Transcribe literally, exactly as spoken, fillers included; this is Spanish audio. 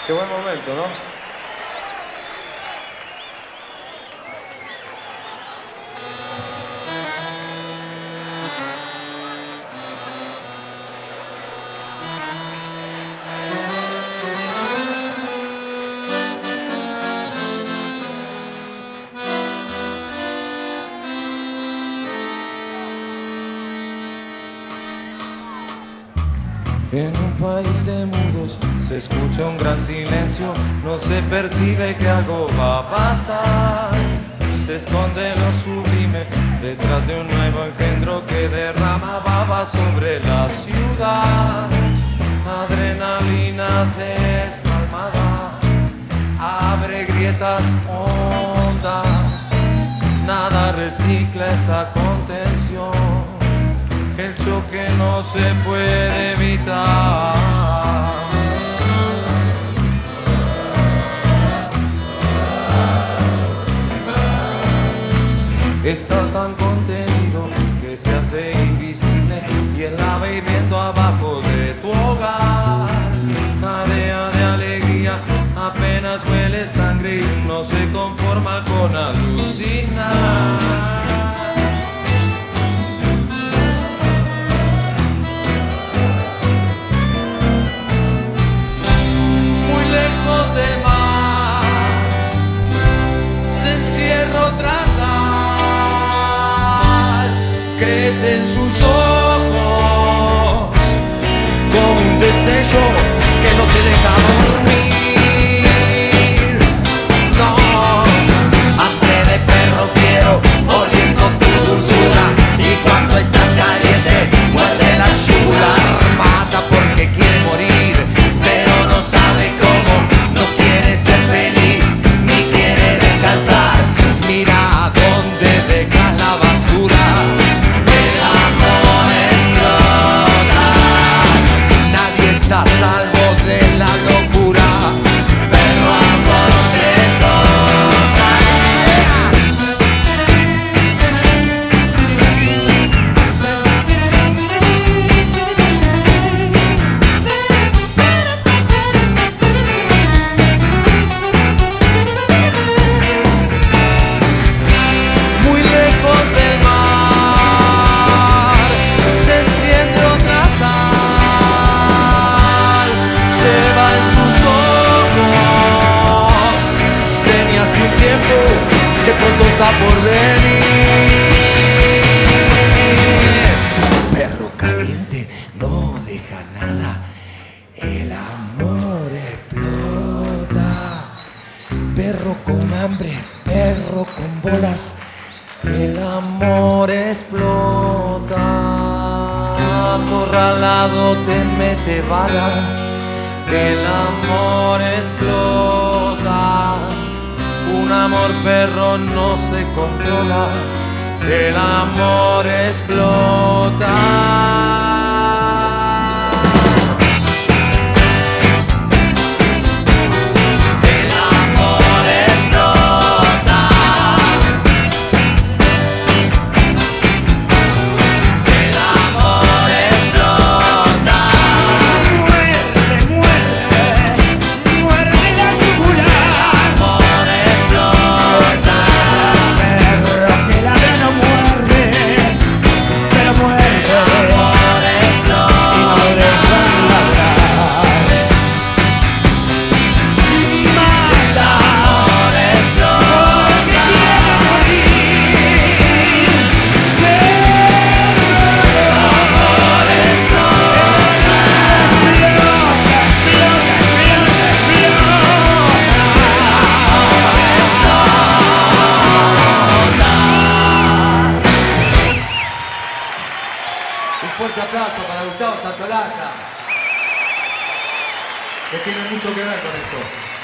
Qué buen momento, ¿no? En un país de mudos se escucha un gran silencio, no se percibe que algo va a pasar. Se esconde lo sublime detrás de un nuevo engendro que derrama baba sobre la ciudad. Adrenalina desalmada abre grietas hondas, nada recicla esta contención. El choque no se puede evitar. Está tan contenido que se hace invisible y él la va hirviendo abajo de tu hogar. Jadea de alegría, apenas huele sangre y no se conforma con alucinar. Del mar se encierra otra sal, crece en sus ojos como un destello que no te deja dormir. No, hambre de perro quiero, oliendo tu dulzura, y cuando está caliente muerde la yugular. Mata porque quiere morir, pero no sabe cómo. No quiere ser feliz, ni quiere descansar. Mira dónde deja la basura. El amor explota. Nadie está a salvo de la locura, pero amor te toca. Que pronto está por venir. Perro caliente no deja nada, el amor explota. Perro con hambre, perro con bolas, el amor explota. Acorralado te mete balas, el amor explota. Un amor perro no se controla, el amor explota. Un fuerte aplauso para Gustavo Santaolalla, que tiene mucho que ver con esto.